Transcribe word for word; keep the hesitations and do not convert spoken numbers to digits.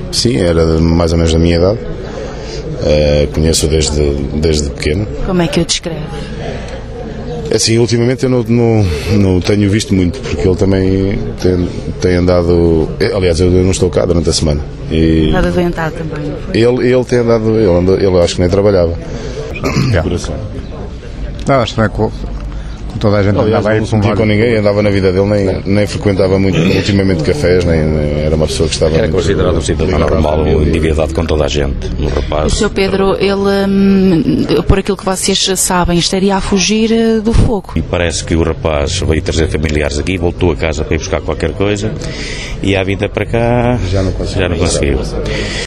sim, era mais ou menos da minha idade. Uh, conheço-o desde, desde pequeno. Como é que o descreve? Assim, ultimamente eu não, não, não tenho visto muito, porque ele também tem, tem andado. Aliás, eu não estou cá durante a semana. E Nada adoentado também, não foi? ele, ele tem andado. Ele, anda, ele acho que nem trabalhava. Yeah. Não, acho que não é com, com toda a gente. Aliás, andava aí não com sentia com ninguém, andava na vida dele, nem, nem frequentava muito ultimamente cafés, nem, nem era uma pessoa que estava. Era muito, considerado um cidadão normal, um endividado com toda a gente, um O rapaz. senhor Pedro, ele, hum, por aquilo que vocês sabem, estaria a fugir eh, do fogo. E parece que o rapaz veio trazer familiares aqui, voltou a casa para ir buscar qualquer coisa e à vinda para cá Já não conseguiu. Já não conseguiu.